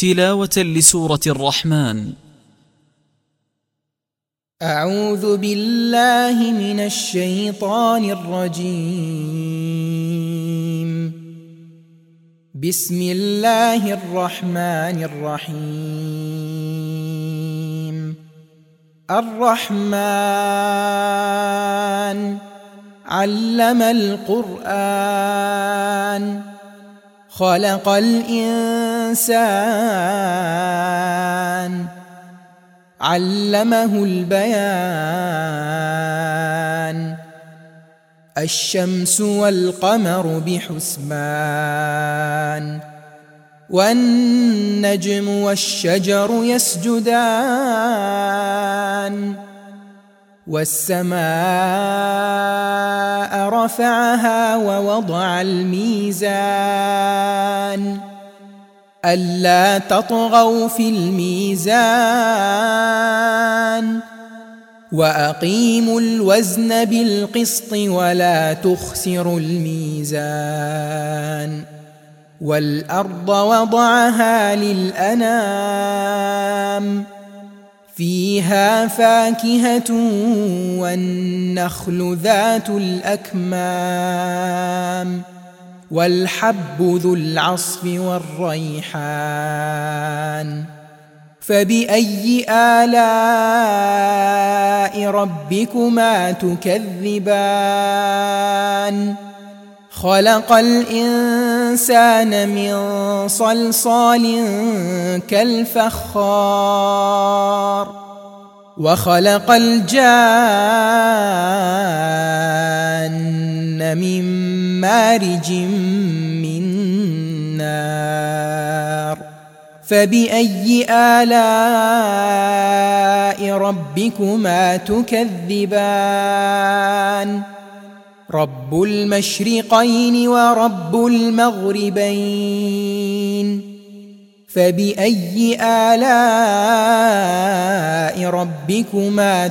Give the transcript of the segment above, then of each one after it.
تلاوة لسورة الرحمن. أعوذ بالله من الشيطان الرجيم. بسم الله الرحمن الرحيم. الرحمن علم القرآن خلق الإنسان علمه البيان. الشمس والقمر بحسبان والنجم والشجر يسجدان. والسماء رفعها ووضع الميزان ألا تطغوا في الميزان وأقيموا الوزن بالقسط ولا تخسروا الميزان. والأرض وضعها للأنام فيها فاكهة والنخل ذات الأكمام والحب ذو العصف والريحان. فبأي آلاء ربكما تكذبان؟ خلق الإنسان من صلصال كالفخار وخلق الجان من مارج من نار. فبأي آلاء ربكما تكذبان؟ رب المشرقين ورب المغربين. فبأي آلاء ربكما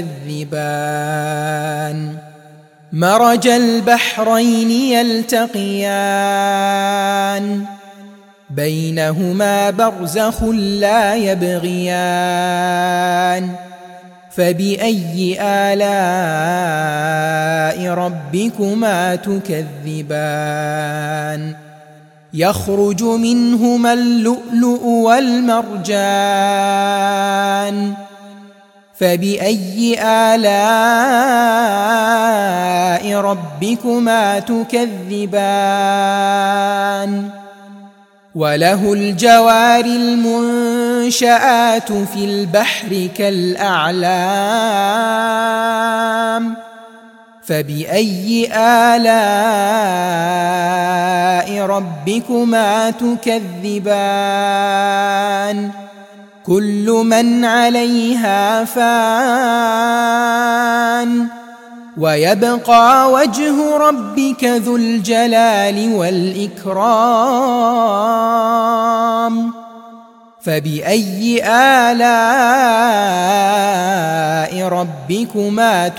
تكذبان؟ مرج البحرين يلتقيان بينهما برزخ لا يبغيان. فبأي آلاء ربكما تكذبان؟ يخرج منهما اللؤلؤ والمرجان. فبأي آلاء ربكما تكذبان؟ وله الجوار المنشآت في البحر كالأعلام. فبأي آلاء ربكما تكذبان؟ كل من عليها فان ويبقى وجه ربك ذو الجلال والإكرام. فبأي آلاء ربكما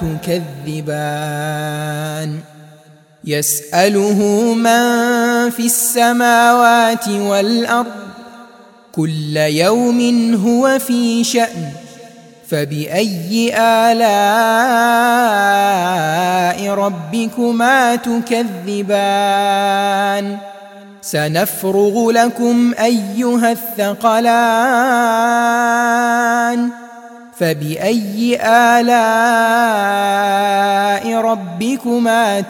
تكذبان؟ يسأله من في السماوات والأرض كل يوم هو في شأن. فبأي آلاء ربكما تكذبان؟ سنفرغ لكم أيها الثقلان. فبأي آلاء ربكما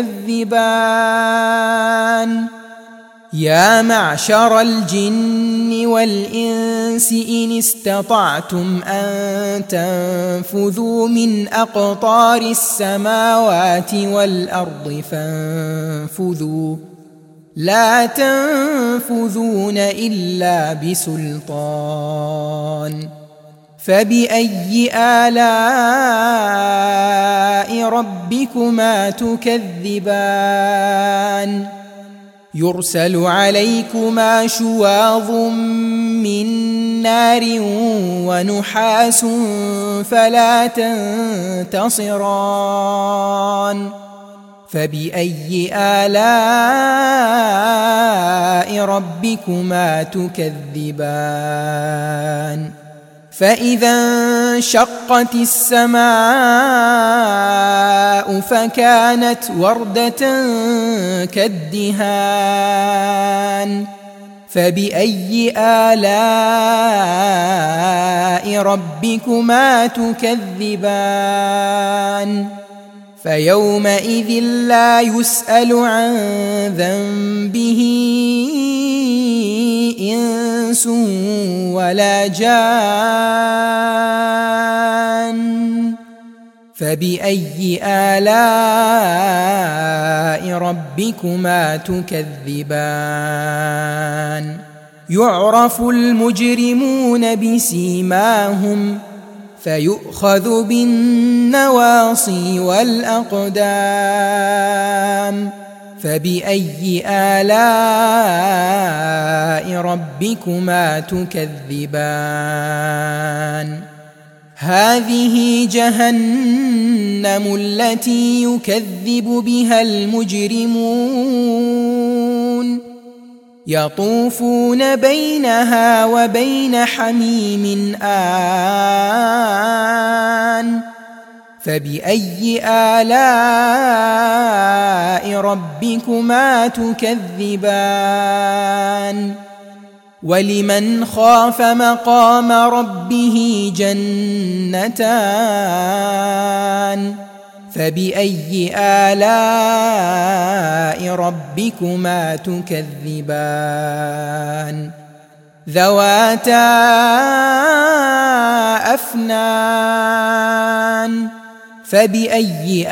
تكذبان؟ يا معشر الجن والإنس إن استطعتم أن تنفذوا من أقطار السماوات والأرض فانفذوا لا تنفذون إلا بسلطان. فبأي آلاء ربكما تكذبان؟ يرسل عليكما شواظ من نار ونحاس فلا تنتصران. فبأي آلاء ربكما تكذبان فإذا انشقت السماء فكانت وردة كالدهان فبأي آلاء ربكما تكذبان فيومئذ لا يسأل عن ذنبه إنس ولا جان فبأي آلاء ربكما تكذبان يعرف المجرمون بسيماهم فيؤخذ بالنواصي والأقدام فبأي آلاء ربكما تكذبان هذه جهنم التي يكذب بها المجرمون يطوفون بينها وبين حميم آن فبأي آلاء ربكما تكذبان ولمن خاف مقام ربه جنتان فبأي آلاء ربكما تكذبان ذواتا أفنان فبأي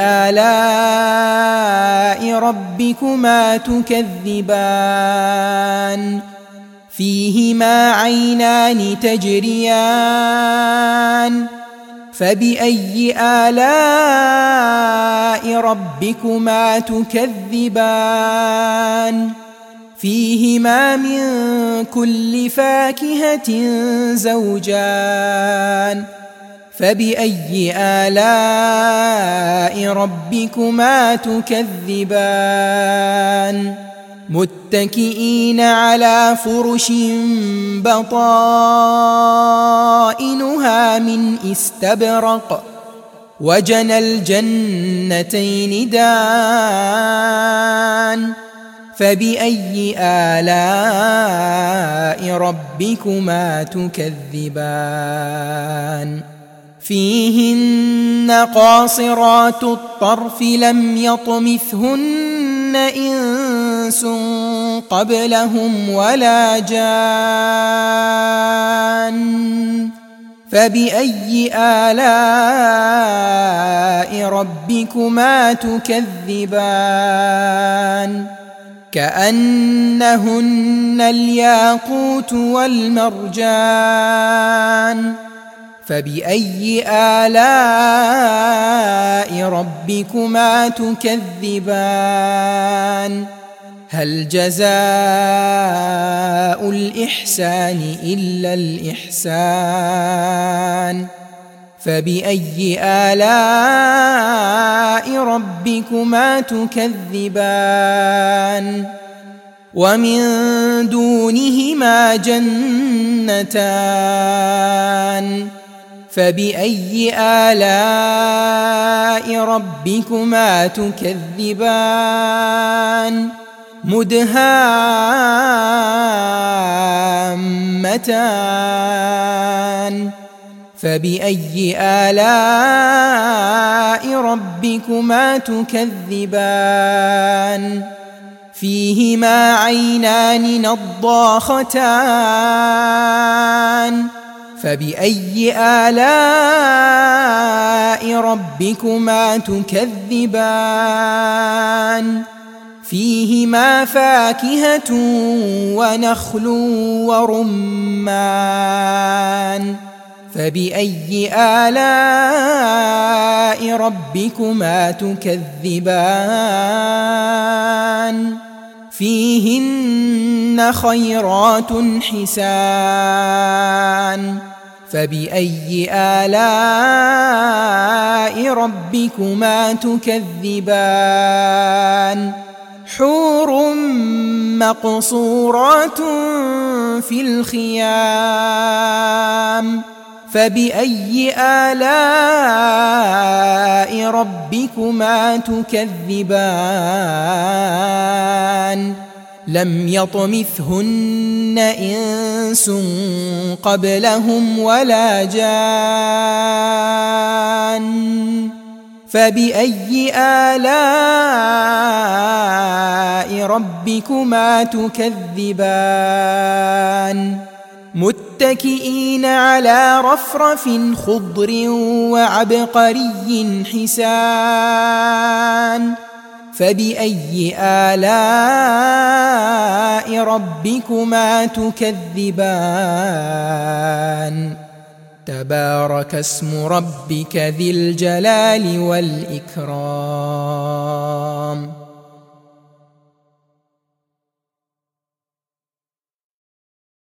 آلاء ربكما تكذبان فيهما عينان تجريان فبأي آلاء ربكما تكذبان فيهما من كل فاكهة زوجان فبأي آلاء ربكما تكذبان متكئين على فرش بطائنها من استبرق وجنى الجنتين دان فبأي آلاء ربكما تكذبان فيهن قاصرات الطرف لم يطمثهن إنس قبلهم ولا جان فبأي آلاء ربكما تكذبان كأنهن الياقوت والمرجان فبأي آلاء ربكما تكذبان هل جزاء الإحسان إلا الإحسان فبأي آلاء ربكما تكذبان ومن دونهما جنتان فبأي آلاء ربكما تكذبان مدهامتان فبأي آلاء ربكما تكذبان فيهما عينان نضاختان فبأي آلاء ربكما تكذبان فيهما فاكهة ونخل ورمان فبأي آلاء ربكما تكذبان فيهن خيرات حسان فبأي آلاء ربكما تكذبان حور مقصورات في الخيام فبأي آلاء ربكما تكذبان لم يطمثهن إنس قبلهم ولا جان فبأي آلاء ربكما تكذبان متكئين على رفرف خضر وعبقري حسان فبأي آلاء ربكما تكذبان تبارك اسم ربك ذي الجلال والإكرام